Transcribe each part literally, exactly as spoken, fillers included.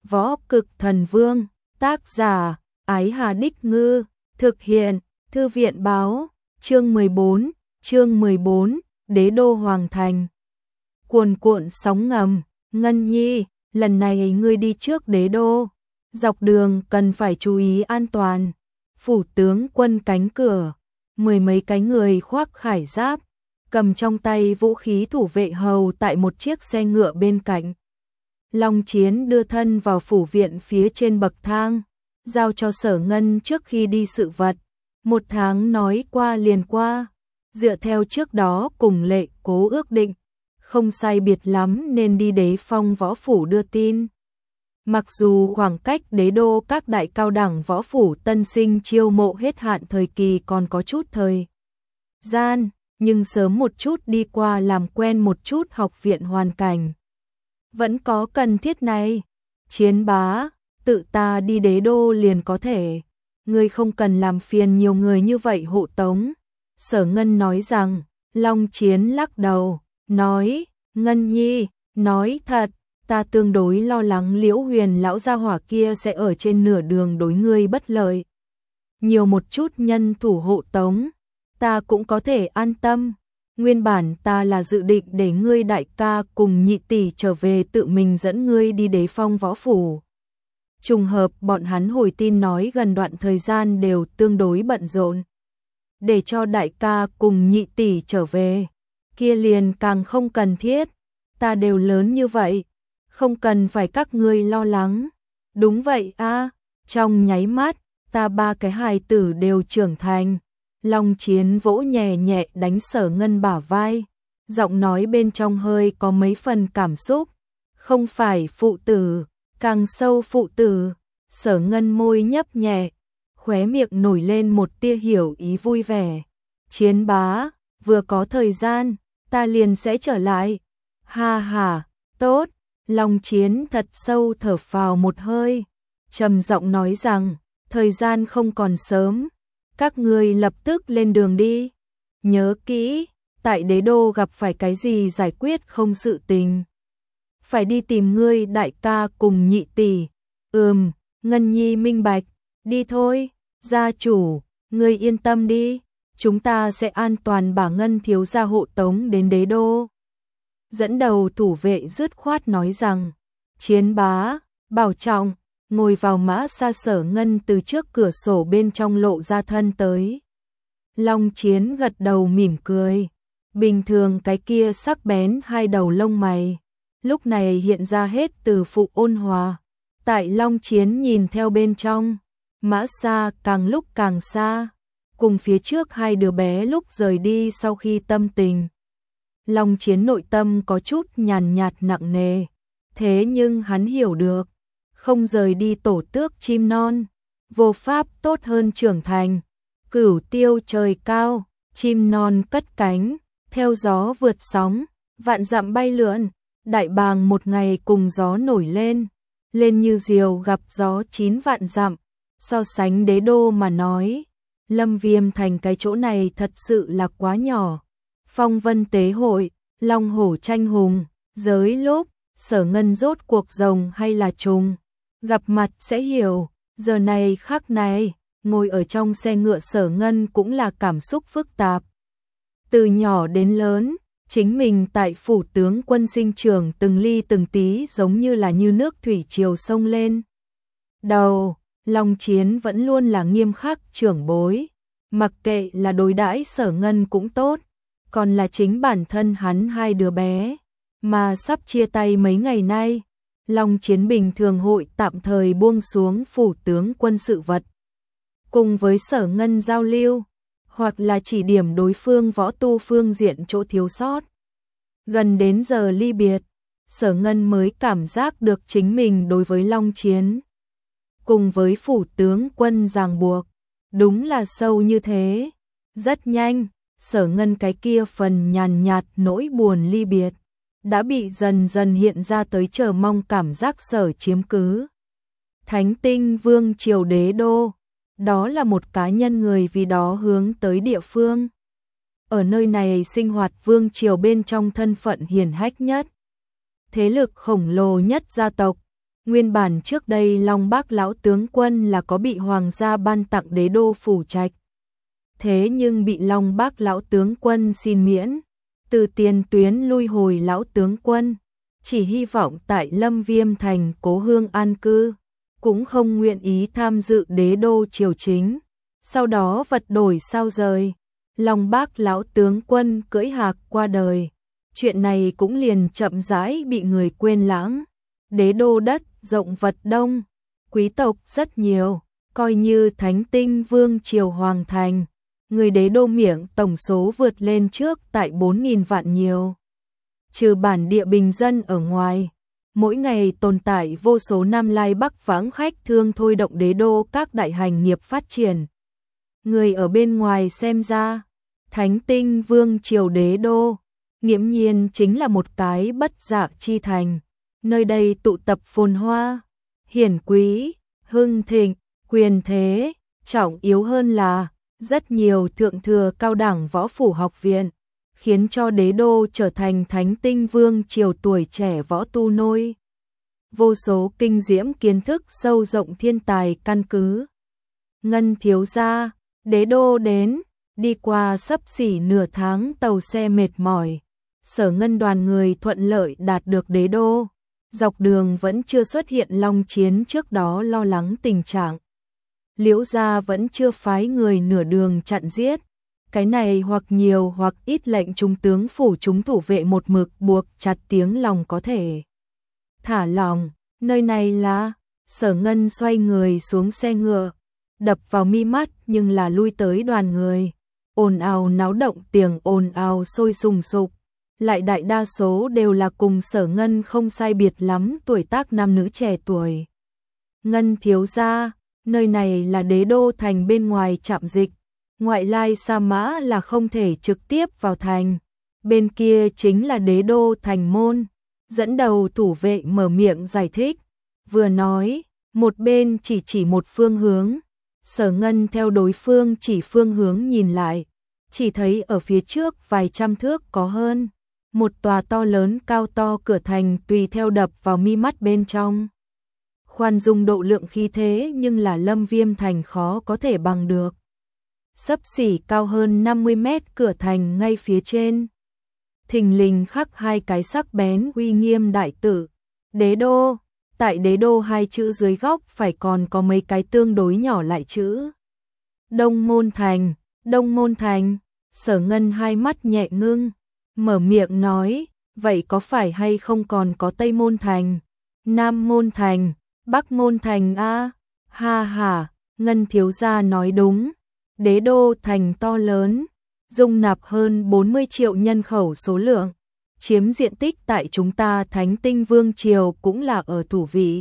Võ Cực Thần Vương, tác giả, Ái Hà Đích Ngư, thực hiện, Thư viện Báo, chương mười bốn, chương mười bốn, Đế đô Hoàng Thành. Cuồn cuộn sóng ngầm, Ngân Nhi, lần này ngươi đi trước đế đô, dọc đường cần phải chú ý an toàn. Phủ tướng quân cánh cửa, mười mấy cái người khoác khải giáp, cầm trong tay vũ khí thủ vệ hầu tại một chiếc xe ngựa bên cạnh. Long Chiến đưa thân vào phủ viện phía trên bậc thang, giao cho Sở Ngân trước khi đi sự vật. Một tháng nói qua liền qua, dựa theo trước đó cùng Lệ Cố ước định, không sai biệt lắm nên đi Đế Phong võ phủ đưa tin. Mặc dù khoảng cách đế đô các đại cao đẳng võ phủ tân sinh chiêu mộ hết hạn thời kỳ còn có chút thời gian, nhưng sớm một chút đi qua làm quen một chút học viện hoàn cảnh vẫn có cần thiết này. Chiến bá, tự ta đi đế đô liền có thể, ngươi không cần làm phiền nhiều người như vậy hộ tống. Sở Ngân nói rằng. Long Chiến lắc đầu, nói, Ngân Nhi, nói thật, ta tương đối lo lắng Liễu Huyền lão gia hỏa kia sẽ ở trên nửa đường đối ngươi bất lợi. Nhiều một chút nhân thủ hộ tống, ta cũng có thể an tâm. Nguyên bản ta là dự định để ngươi đại ca cùng nhị tỷ trở về tự mình dẫn ngươi đi Đế Phong võ phủ. Trùng hợp bọn hắn hồi tin nói gần đoạn thời gian đều tương đối bận rộn. Để cho đại ca cùng nhị tỷ trở về, kia liền càng không cần thiết. Ta đều lớn như vậy, không cần phải các ngươi lo lắng. Đúng vậy a, trong nháy mắt, ta ba cái hài tử đều trưởng thành. Long Chiến vỗ nhẹ nhẹ đánh Sở Ngân bả vai, giọng nói bên trong hơi có mấy phần cảm xúc. Không phải phụ tử, càng sâu phụ tử. Sở Ngân môi nhấp nhẹ, khóe miệng nổi lên một tia hiểu ý vui vẻ. Chiến bá, vừa có thời gian, ta liền sẽ trở lại. Ha ha, tốt. Long Chiến thật sâu thở phào một hơi, trầm giọng nói rằng, thời gian không còn sớm, các ngươi lập tức lên đường đi. Nhớ kỹ, tại đế đô gặp phải cái gì giải quyết không sự tình, phải đi tìm ngươi đại ca cùng nhị tỷ. Ừm, Ngân Nhi minh bạch, đi thôi. Gia chủ, ngươi yên tâm đi, chúng ta sẽ an toàn bả Ngân thiếu gia hộ tống đến đế đô. Dẫn đầu thủ vệ dứt khoát nói rằng. Chiến bá, bảo trọng. Ngồi vào mã xa Sở Ngân từ trước cửa sổ bên trong lộ ra thân tới. Long Chiến gật đầu mỉm cười. Bình thường cái kia sắc bén hai đầu lông mày, lúc này hiện ra hết từ phụ ôn hòa. Tại Long Chiến nhìn theo bên trong, mã xa càng lúc càng xa, cùng phía trước hai đứa bé lúc rời đi sau khi tâm tình. Long Chiến nội tâm có chút nhàn nhạt nặng nề, thế nhưng hắn hiểu được, không rời đi tổ tước chim non, vô pháp tốt hơn trưởng thành. Cửu tiêu trời cao, chim non cất cánh, theo gió vượt sóng, vạn dặm bay lượn, đại bàng một ngày cùng gió nổi lên, lên như diều gặp gió chín vạn dặm. So sánh đế đô mà nói, Lâm Viêm thành cái chỗ này thật sự là quá nhỏ. Phong vân tế hội, long hổ tranh hùng, giới lúc, Sở Ngân rốt cuộc rồng hay là trùng, gặp mặt sẽ hiểu. Giờ này khắc này, ngồi ở trong xe ngựa Sở Ngân cũng là cảm xúc phức tạp. Từ nhỏ đến lớn, chính mình tại phủ tướng quân sinh trường từng ly từng tí giống như là như nước thủy triều sông lên. Đầu, Long Chiến vẫn luôn là nghiêm khắc trưởng bối, mặc kệ là đối đãi Sở Ngân cũng tốt, còn là chính bản thân hắn hai đứa bé, mà sắp chia tay mấy ngày nay. Long Chiến bình thường hội tạm thời buông xuống phủ tướng quân sự vật, cùng với Sở Ngân giao lưu, hoặc là chỉ điểm đối phương võ tu phương diện chỗ thiếu sót. Gần đến giờ ly biệt, Sở Ngân mới cảm giác được chính mình đối với Long Chiến cùng với phủ tướng quân ràng buộc, đúng là sâu như thế. Rất nhanh, Sở Ngân cái kia phần nhàn nhạt nỗi buồn ly biệt đã bị dần dần hiện ra tới chờ mong cảm giác sở chiếm cứ. Thánh Tinh Vương triều đế đô, đó là một cá nhân người vì đó hướng tới địa phương. Ở nơi này sinh hoạt vương triều bên trong thân phận hiển hách nhất, thế lực khổng lồ nhất gia tộc, Nguyên bản trước đây Long Bác lão tướng quân là có bị hoàng gia ban tặng đế đô phủ trạch. Thế nhưng bị Long Bác lão tướng quân xin miễn, từ tiền tuyến lui hồi lão tướng quân, chỉ hy vọng tại Lâm Viêm thành cố hương an cư, cũng không nguyện ý tham dự đế đô triều chính. Sau đó vật đổi sao rời, Long Bác lão tướng quân cưỡi hạc qua đời. Chuyện này cũng liền chậm rãi bị người quên lãng. Đế đô đất rộng vật đông, quý tộc rất nhiều, coi như Thánh Tinh Vương triều hoàng thành, người đế đô miệng tổng số vượt lên trước tại bốn nghìn vạn nhiều. Trừ bản địa bình dân ở ngoài, mỗi ngày tồn tại vô số Nam Lai Bắc vãng khách thương thôi động đế đô các đại hành nghiệp phát triển. Người ở bên ngoài xem ra, Thánh Tinh Vương triều đế đô, nghiễm nhiên chính là một cái bất dạ chi thành. Nơi đây tụ tập phồn hoa, hiển quý, hưng thịnh, quyền thế, trọng yếu hơn là rất nhiều thượng thừa cao đẳng võ phủ học viện, khiến cho đế đô trở thành Thánh Tinh Vương triều tuổi trẻ võ tu nôi. Vô số kinh diễm kiến thức sâu rộng thiên tài căn cứ. Ngân thiếu gia, đế đô đến, đi qua sấp xỉ nửa tháng tàu xe mệt mỏi, Sở Ngân đoàn người thuận lợi đạt được đế đô. Dọc đường vẫn chưa xuất hiện long chiến trước đó lo lắng tình trạng. Liễu gia vẫn chưa phái người nửa đường chặn giết. Cái này hoặc nhiều hoặc ít lệnh trung tướng phủ chúng thủ vệ một mực buộc chặt tiếng lòng có thể. Thả lòng, nơi này là... Sở Ngân xoay người xuống xe ngựa, đập vào mi mắt nhưng là lui tới đoàn người. Ồn ào náo động, tiếng ồn ào sôi sùng sục. Lại đại đa số đều là cùng Sở Ngân không sai biệt lắm tuổi tác nam nữ trẻ tuổi. Ngân thiếu gia, nơi này là đế đô thành bên ngoài trạm dịch, ngoại lai Sa Mã là không thể trực tiếp vào thành, bên kia chính là đế đô thành môn. Dẫn đầu thủ vệ mở miệng giải thích, vừa nói, một bên chỉ chỉ một phương hướng. Sở Ngân theo đối phương chỉ phương hướng nhìn lại, chỉ thấy ở phía trước vài trăm thước có hơn một tòa to lớn cao to cửa thành tùy theo đập vào mi mắt bên trong. Khoan dung độ lượng khí thế nhưng là Lâm Viêm thành khó có thể bằng được. Xấp xỉ cao hơn năm mươi mét cửa thành ngay phía trên. Thình lình khắc hai cái sắc bén uy nghiêm đại tự. Đế đô, tại đế đô hai chữ dưới góc phải còn có mấy cái tương đối nhỏ lại chữ. Đông Môn Thành, Đông Môn Thành, Sở Ngân hai mắt nhẹ ngưng. Mở miệng nói, vậy có phải hay không còn có Tây Môn Thành, Nam Môn Thành, Bắc Môn Thành a? Ha ha, Ngân thiếu gia nói đúng. Đế đô thành to lớn, dung nạp hơn bốn mươi triệu nhân khẩu số lượng, chiếm diện tích tại chúng ta Thánh Tinh Vương triều cũng là ở thủ vị.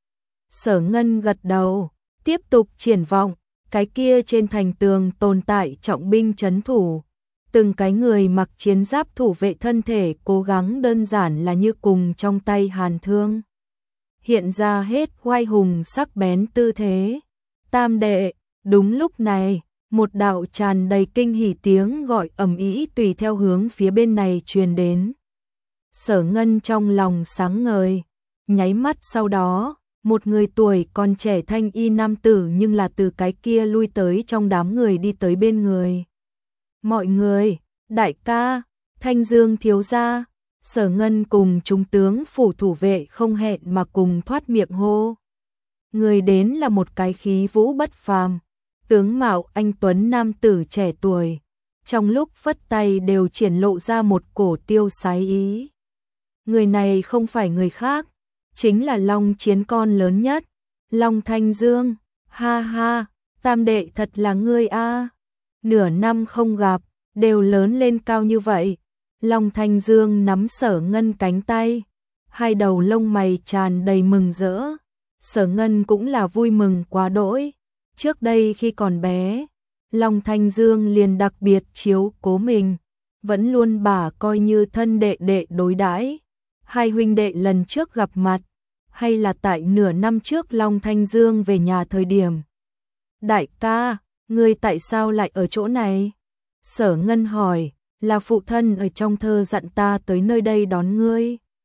Sở Ngân gật đầu, tiếp tục triển vọng, cái kia trên thành tường tồn tại trọng binh trấn thủ. Từng cái người mặc chiến giáp thủ vệ thân thể cố gắng đơn giản là như cùng trong tay hàn thương. Hiện ra hết oai hùng sắc bén tư thế. Tam đệ, đúng lúc này, một đạo tràn đầy kinh hỉ tiếng gọi ầm ĩ tùy theo hướng phía bên này truyền đến. Sở Ngân trong lòng sáng ngời, nháy mắt sau đó, một người tuổi còn trẻ thanh y nam tử nhưng là từ cái kia lui tới trong đám người đi tới bên người. Mọi người, đại ca, Thanh Dương thiếu gia. Sở Ngân cùng trung tướng phủ thủ vệ không hẹn mà cùng thoát miệng hô. Người đến là một cái khí vũ bất phàm, tướng mạo anh tuấn nam tử trẻ tuổi, trong lúc phất tay đều triển lộ ra một cổ tiêu sái ý. Người này không phải người khác, chính là Long Chiến con lớn nhất, Long Thanh Dương. Ha ha, tam đệ thật là ngươi a. Nửa năm không gặp, đều lớn lên cao như vậy. Long Thanh Dương nắm Sở Ngân cánh tay, hai đầu lông mày tràn đầy mừng rỡ. Sở Ngân cũng là vui mừng quá đỗi. Trước đây khi còn bé, Long Thanh Dương liền đặc biệt chiếu cố mình, vẫn luôn bà coi như thân đệ đệ đối đãi. Hai huynh đệ lần trước gặp mặt, hay là tại nửa năm trước Long Thanh Dương về nhà thời điểm. Đại ca, ngươi tại sao lại ở chỗ này? Sở Ngân hỏi, là phụ thân ở trong thơ dặn ta tới nơi đây đón ngươi.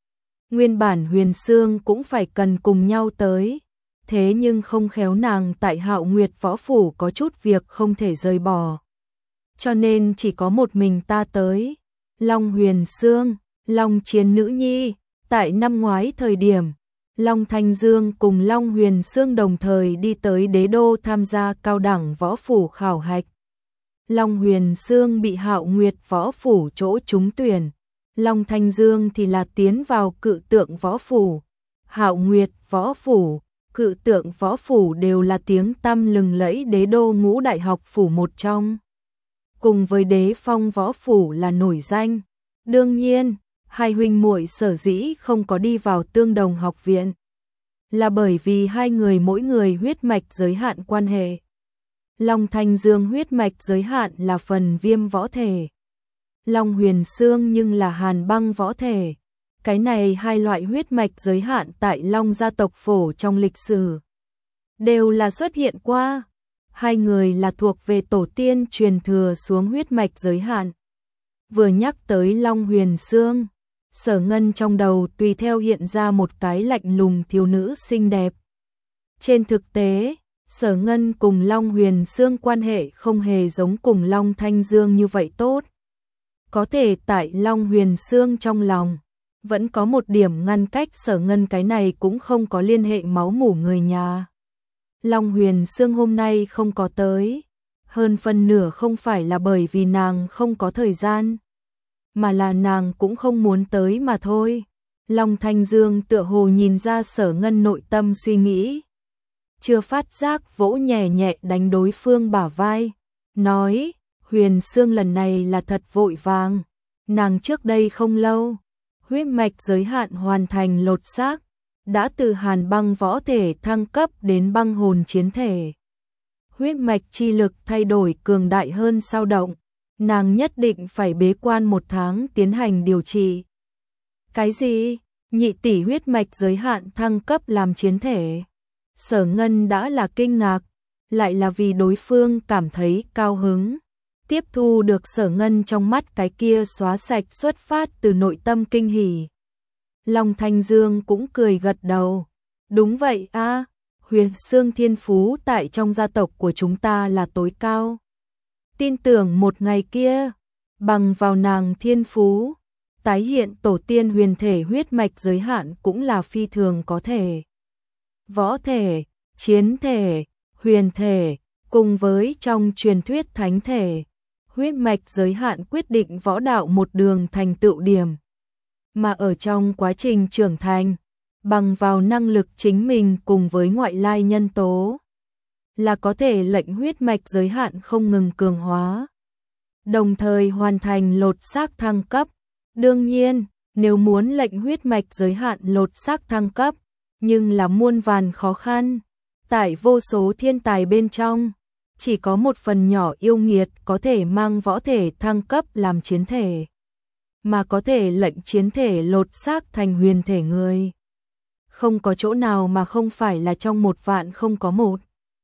Nguyên bản Huyền Sương cũng phải cần cùng nhau tới, thế nhưng không khéo nàng tại Hạo Nguyệt võ phủ có chút việc không thể rời bỏ. Cho nên chỉ có một mình ta tới. Long Huyền Sương, Long Chiến nữ nhi, tại năm ngoái thời điểm, Long Thanh Dương cùng Long Huyền Sương đồng thời đi tới đế đô tham gia cao đẳng võ phủ khảo hạch. Long Huyền Sương bị Hạo Nguyệt võ phủ chỗ trúng tuyển, Long Thanh Dương thì là tiến vào Cự Tượng võ phủ. Hạo Nguyệt võ phủ, Cự Tượng võ phủ đều là tiếng tăm lừng lẫy đế đô ngũ đại học phủ một trong. Cùng với Đế Phong võ phủ là nổi danh. Đương nhiên, hai huynh muội sở dĩ không có đi vào Tương Đồng học viện là bởi vì hai người mỗi người huyết mạch giới hạn quan hệ. Long Thanh Dương huyết mạch giới hạn là phần viêm võ thể. Long Huyền Sương nhưng là hàn băng võ thể. Cái này hai loại huyết mạch giới hạn tại Long gia tộc phổ trong lịch sử đều là xuất hiện qua. Hai người là thuộc về tổ tiên truyền thừa xuống huyết mạch giới hạn. Vừa nhắc tới Long Huyền Sương, Sở Ngân trong đầu tùy theo hiện ra một cái lạnh lùng thiếu nữ xinh đẹp. Trên thực tế, Sở Ngân cùng Long Huyền Sương quan hệ không hề giống cùng Long Thanh Dương như vậy tốt. Có thể tại Long Huyền Sương trong lòng, vẫn có một điểm ngăn cách Sở Ngân, cái này cũng không có liên hệ máu mủ người nhà. Long Huyền Sương hôm nay không có tới, hơn phân nửa không phải là bởi vì nàng không có thời gian, mà là nàng cũng không muốn tới mà thôi. Long Thanh Dương tựa hồ nhìn ra Sở Ngân nội tâm suy nghĩ, chưa phát giác vỗ nhẹ nhẹ đánh đối phương bả vai, nói, Huyền Sương lần này là thật vội vàng, nàng trước đây không lâu, huyết mạch giới hạn hoàn thành lột xác, đã từ hàn băng võ thể thăng cấp đến băng hồn chiến thể. Huyết mạch chi lực thay đổi cường đại hơn sao động, nàng nhất định phải bế quan một tháng tiến hành điều trị. Cái gì? Nhị tỷ huyết mạch giới hạn thăng cấp làm chiến thể? Sở Ngân đã là kinh ngạc, lại là vì đối phương cảm thấy cao hứng. Tiếp thu được Sở Ngân trong mắt cái kia xóa sạch xuất phát từ nội tâm kinh hỉ. Long Thanh Dương cũng cười gật đầu. Đúng vậy a, Huyền Sương thiên phú tại trong gia tộc của chúng ta là tối cao. Tin tưởng một ngày kia, bằng vào nàng thiên phú, tái hiện tổ tiên huyền thể huyết mạch giới hạn cũng là phi thường có thể. Võ thể, chiến thể, huyền thể, cùng với trong truyền thuyết thánh thể, huyết mạch giới hạn quyết định võ đạo một đường thành tựu điểm. Mà ở trong quá trình trưởng thành, bằng vào năng lực chính mình cùng với ngoại lai nhân tố, là có thể lệnh huyết mạch giới hạn không ngừng cường hóa, đồng thời hoàn thành lột xác thăng cấp. Đương nhiên, nếu muốn lệnh huyết mạch giới hạn lột xác thăng cấp, nhưng là muôn vàn khó khăn, tại vô số thiên tài bên trong, chỉ có một phần nhỏ yêu nghiệt có thể mang võ thể thăng cấp làm chiến thể, mà có thể lệnh chiến thể lột xác thành huyền thể người. Không có chỗ nào mà không phải là trong một vạn không có một.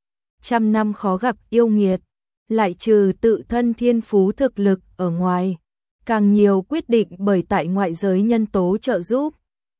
Trăm năm khó gặp yêu nghiệt, lại trừ tự thân thiên phú thực lực ở ngoài, càng nhiều quyết định bởi tại ngoại giới nhân tố trợ giúp.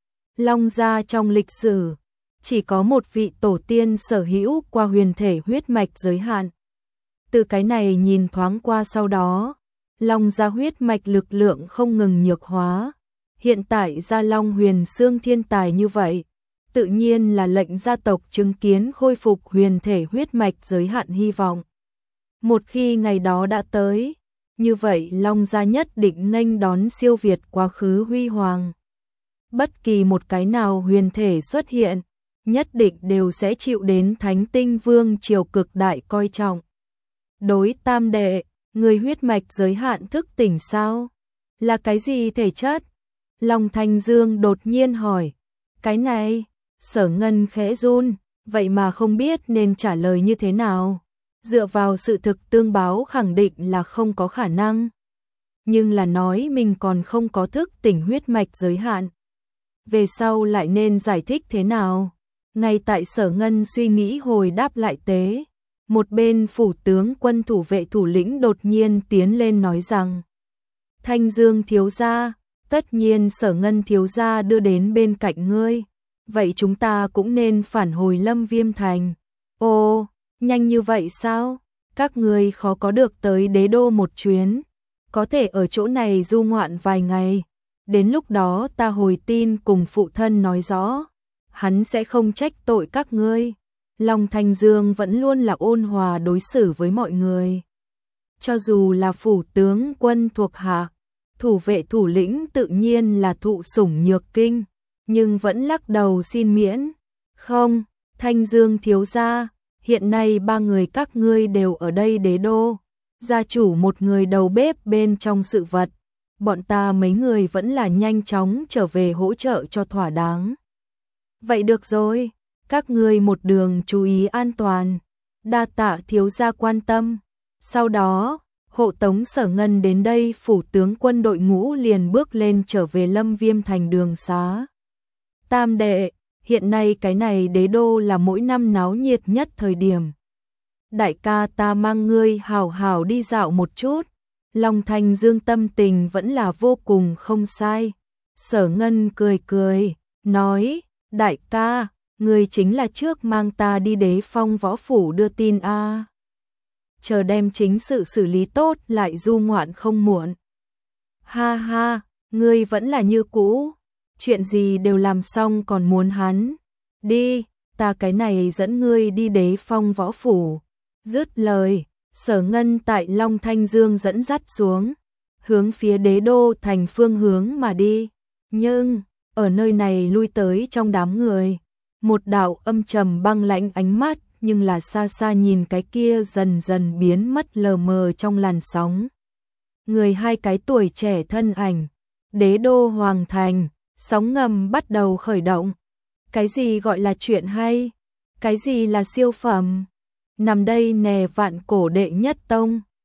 Long gia trong lịch sử, chỉ có một vị tổ tiên sở hữu qua huyền thể huyết mạch giới hạn. Từ cái này nhìn thoáng qua sau đó, Long gia huyết mạch lực lượng không ngừng nhược hóa. Hiện tại gia Long Huyền Sương thiên tài như vậy, tự nhiên là lệnh gia tộc chứng kiến khôi phục huyền thể huyết mạch giới hạn hy vọng. Một khi ngày đó đã tới, như vậy Long gia nhất định nghênh đón siêu việt quá khứ huy hoàng. Bất kỳ một cái nào huyền thể xuất hiện, nhất định đều sẽ chịu đến Thánh Tinh Vương triều cực đại coi trọng. Đối tam đệ, người huyết mạch giới hạn thức tỉnh sao? Là cái gì thể chất? Long Thanh Dương đột nhiên hỏi. Cái này, Sở Ngân khẽ run, vậy mà không biết nên trả lời như thế nào. Dựa vào sự thực tương báo khẳng định là không có khả năng. Nhưng là nói mình còn không có thức tỉnh huyết mạch giới hạn. Về sau lại nên giải thích thế nào? Ngay tại Sở Ngân suy nghĩ hồi đáp lại tế, một bên phủ tướng quân thủ vệ thủ lĩnh đột nhiên tiến lên nói rằng: Thanh Dương thiếu gia, Tất nhiên Sở Ngân thiếu gia đưa đến bên cạnh ngươi, vậy chúng ta cũng nên phản hồi Lâm Viêm Thành. Ồ, nhanh như vậy sao? Các ngươi khó có được tới đế đô một chuyến, có thể ở chỗ này du ngoạn vài ngày. Đến lúc đó ta hồi tin cùng phụ thân nói rõ, hắn sẽ không trách tội các ngươi. Long Thanh Dương vẫn luôn là ôn hòa đối xử với mọi người. Cho dù là phủ tướng quân thuộc hạ, thủ vệ thủ lĩnh tự nhiên là thụ sủng nhược kinh, nhưng vẫn lắc đầu xin miễn. Không, Thanh Dương thiếu gia, hiện nay ba người các ngươi đều ở đây đế đô. Gia chủ một người đầu bếp bên trong sự vật. Bọn ta mấy người vẫn là nhanh chóng trở về hỗ trợ cho thỏa đáng. Vậy được rồi, các ngươi một đường chú ý an toàn. Đa tạ thiếu gia quan tâm. Sau đó, hộ tống Sở Ngân đến đây, phủ tướng quân đội ngũ liền bước lên trở về Lâm Viêm Thành đường xá. Tam đệ, hiện nay cái này đế đô là mỗi năm náo nhiệt nhất thời điểm. Đại ca ta mang ngươi hào hào đi dạo một chút. Long Thanh Dương tâm tình vẫn là vô cùng không sai. Sở Ngân cười cười, nói, đại ca, ngươi chính là trước mang ta đi Đế Phong võ phủ đưa tin a. À. Chờ đem chính sự xử lý tốt lại du ngoạn không muộn. Ha ha, ngươi vẫn là như cũ, chuyện gì đều làm xong còn muốn hắn. Đi, ta cái này dẫn ngươi đi Đế Phong võ phủ. Dứt lời, Sở Ngân tại Long Thanh Dương dẫn dắt xuống, hướng phía đế đô thành phương hướng mà đi. Nhưng, ở nơi này lui tới trong đám người, một đạo âm trầm băng lãnh ánh mắt, nhưng là xa xa nhìn cái kia dần dần biến mất lờ mờ trong làn sóng. Người hai cái tuổi trẻ thân ảnh, đế đô hoàng thành, sóng ngầm bắt đầu khởi động. Cái gì gọi là chuyện hay? Cái gì là siêu phẩm? Nằm đây nè vạn cổ đệ nhất tông,